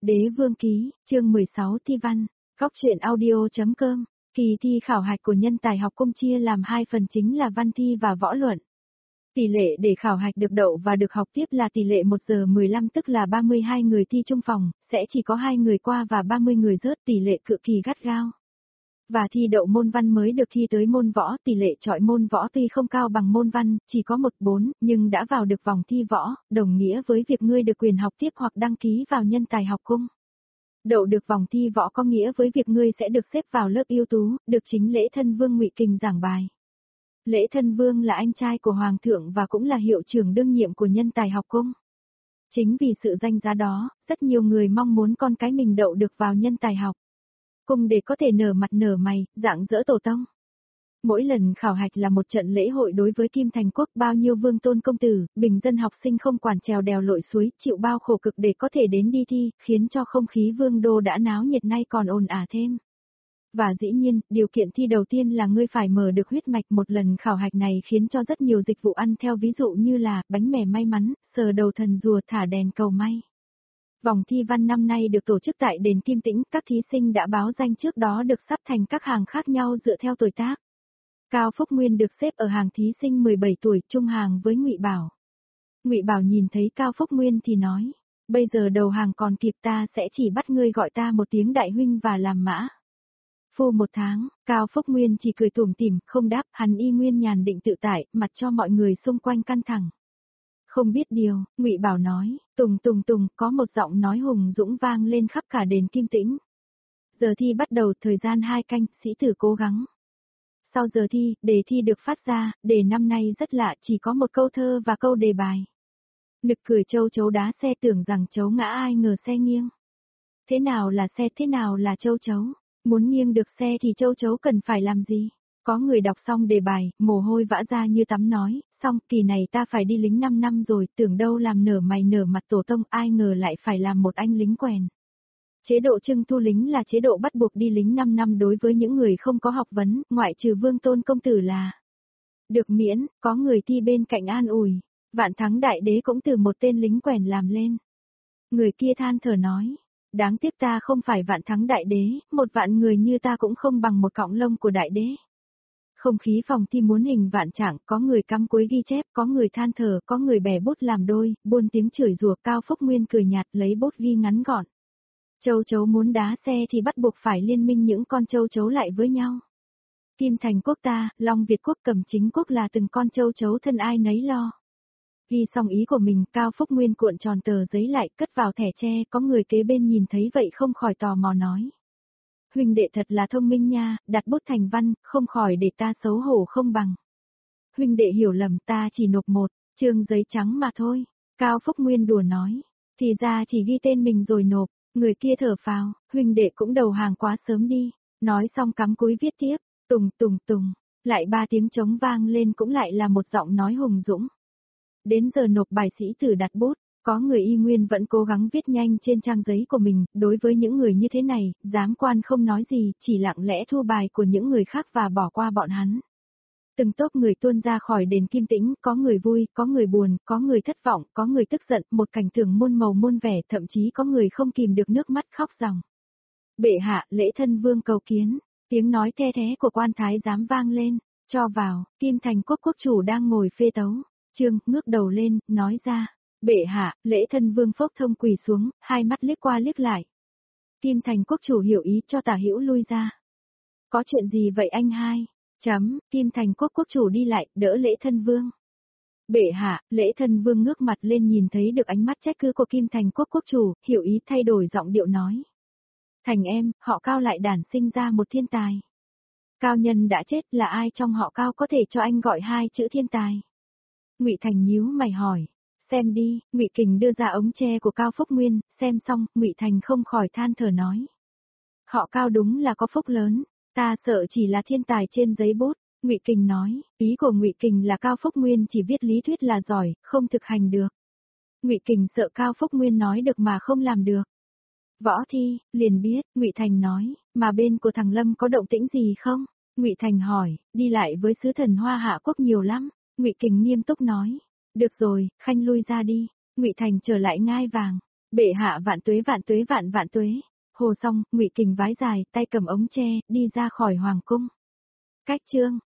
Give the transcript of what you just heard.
Đế vương ký, chương 16 thi văn, góc truyện audio.com. Kỳ thi khảo hạch của nhân tài học cung chia làm 2 phần chính là văn thi và võ luận. Tỷ lệ để khảo hạch được đậu và được học tiếp là tỷ lệ 1:15, tức là 32 người thi chung phòng, sẽ chỉ có 2 người qua và 30 người rớt, tỷ lệ cực kỳ gắt gao. Và thi đậu môn văn mới được thi tới môn võ, tỷ lệ chọi môn võ tuy không cao bằng môn văn, chỉ có 1/4, nhưng đã vào được vòng thi võ, đồng nghĩa với việc ngươi được quyền học tiếp hoặc đăng ký vào nhân tài học cung. Đậu được vòng thi võ có nghĩa với việc ngươi sẽ được xếp vào lớp ưu tú, được chính lễ thân vương Ngụy Kình giảng bài. Lễ thân vương là anh trai của hoàng thượng và cũng là hiệu trưởng đương nhiệm của nhân tài học cung. Chính vì sự danh giá đó, rất nhiều người mong muốn con cái mình đậu được vào nhân tài học cung để có thể nở mặt nở mày, rạng rỡ tổ tông. Mỗi lần khảo hạch là một trận lễ hội đối với Kim Thành Quốc, bao nhiêu vương tôn công tử, bình dân học sinh không quản trèo đèo lội suối, chịu bao khổ cực để có thể đến đi thi, khiến cho không khí vương đô đã náo nhiệt nay còn ồn ào thêm. Và dĩ nhiên, điều kiện thi đầu tiên là ngươi phải mở được huyết mạch. Một lần khảo hạch này khiến cho rất nhiều dịch vụ ăn theo, ví dụ như là bánh mè may mắn, sờ đầu thần rùa, thả đèn cầu may. Vòng thi văn năm nay được tổ chức tại đền Kim Tĩnh, các thí sinh đã báo danh trước đó được sắp thành các hàng khác nhau dựa theo tuổi tác. Cao Phúc Nguyên được xếp ở hàng thí sinh 17 tuổi, chung hàng với Ngụy Bảo. Ngụy Bảo nhìn thấy Cao Phúc Nguyên thì nói, bây giờ đầu hàng còn kịp, ta sẽ chỉ bắt ngươi gọi ta một tiếng đại huynh và làm mã phu 1 tháng. Cao Phúc Nguyên chỉ cười tủm tỉm, không đáp, hắn y nguyên nhàn định tự tại, mặt cho mọi người xung quanh căng thẳng. Không biết điều, Ngụy Bảo nói, tùng tùng tùng, có một giọng nói hùng dũng vang lên khắp cả đền Kim Tĩnh. Giờ thi bắt đầu, thời gian 2 canh, sĩ tử cố gắng. Sau giờ thi, đề thi được phát ra, đề năm nay rất lạ, chỉ có một câu thơ và câu đề bài. Nực cười châu chấu đá xe, tưởng rằng chấu ngã ai ngờ xe nghiêng. Thế nào là xe, thế nào là châu chấu? Muốn nghiêng được xe thì châu chấu cần phải làm gì? Có người đọc xong đề bài, mồ hôi vã ra như tắm, nói, xong, kỳ này ta phải đi lính 5 năm rồi, tưởng đâu làm nở mày nở mặt tổ tông, ai ngờ lại phải làm một anh lính quèn. Chế độ trưng thu lính là chế độ bắt buộc đi lính 5 năm đối với những người không có học vấn, ngoại trừ vương tôn công tử là được miễn. Có người thi bên cạnh an ủi, Vạn Thắng Đại Đế cũng từ một tên lính quèn làm lên. Người kia than thở nói, đáng tiếc ta không phải Vạn Thắng Đại Đế, 1 vạn người như ta cũng không bằng một cọng lông của Đại Đế. Không khí phòng thi muốn hình vạn trạng, có người cắm cúi ghi chép, có người than thở, có người bẻ bút làm đôi, buôn tiếng chửi rủa. Cao Phúc Nguyên cười nhạt, lấy bút ghi ngắn gọn. Châu chấu muốn đá xe thì bắt buộc phải liên minh những con châu chấu lại với nhau. Kim Thành Quốc ta, Long Việt Quốc, Cẩm Chính Quốc là từng con châu chấu thân ai nấy lo. Ghi xong ý của mình, Cao Phúc Nguyên cuộn tròn tờ giấy lại, cất vào thẻ tre. Có người kế bên nhìn thấy vậy không khỏi tò mò nói, huynh đệ thật là thông minh nha, đặt bút thành văn, không khỏi để ta xấu hổ không bằng. Huynh đệ hiểu lầm, ta chỉ nộp 1 chương giấy trắng mà thôi. Cao Phúc Nguyên đùa nói, thì ra chỉ ghi tên mình rồi nộp. Người kia thở phào, huynh đệ cũng đầu hàng quá sớm đi. Nói xong cắm cúi viết tiếp, tùng tùng tùng, lại 3 tiếng trống vang lên, cũng lại là một giọng nói hùng dũng. Đến giờ nộp bài, sĩ tử đặt bút, có người y nguyên vẫn cố gắng viết nhanh trên trang giấy của mình. Đối với những người như thế này, giám quan không nói gì, chỉ lặng lẽ thu bài của những người khác và bỏ qua bọn hắn. Từng tốp người tuôn ra khỏi đền Kim Tĩnh, có người vui, có người buồn, có người thất vọng, có người tức giận, một cảnh tượng muôn màu muôn vẻ, thậm chí có người không kìm được nước mắt khóc ròng. Bệ hạ, lễ thân vương cầu kiến. Tiếng nói the thé của quan thái giám vang lên, cho vào. Kim Thành Quốc quốc chủ đang ngồi phê tấu. Trương ngước đầu lên, nói ra, bệ hạ, lễ thân vương phốc thông quỳ xuống, 2 mắt liếc qua liếc lại. Kim Thành Quốc chủ hiểu ý, cho Tả Hữu lui ra. Có chuyện gì vậy anh hai? Kim Thành Quốc quốc chủ đi lại, đỡ lễ thân vương. Bệ hạ, lễ thân vương ngước mặt lên, nhìn thấy được ánh mắt trách cứ của Kim Thành Quốc quốc chủ, hiểu ý thay đổi giọng điệu nói. Thành em, họ Cao lại đản sinh ra một thiên tài. Cao nhân đã chết, là ai trong họ Cao có thể cho anh gọi 2 chữ thiên tài? Ngụy Thành nhíu mày hỏi. Xem đi. Ngụy Kình đưa ra ống tre của Cao Phúc Nguyên, xem xong, Ngụy Thành không khỏi than thở nói. Họ Cao đúng là có phúc lớn, ta sợ chỉ là thiên tài trên giấy bút. Ngụy Kình nói, ý của Ngụy Kình là Cao Phúc Nguyên chỉ viết lý thuyết là giỏi, không thực hành được. Ngụy Kình sợ Cao Phúc Nguyên nói được mà không làm được. Võ thi, liền biết. Ngụy Thành nói, mà bên của thằng Lâm có động tĩnh gì không? Ngụy Thành hỏi, đi lại với sứ thần Hoa Hạ Quốc nhiều lắm. Ngụy Kình nghiêm túc nói, được rồi, khanh lui ra đi. Ngụy Thành trở lại ngai vàng. Bệ hạ vạn tuế vạn vạn tuế. Hồ xong, Ngụy Kình vái dài, tay cầm ống tre, đi ra khỏi hoàng cung. Cách chương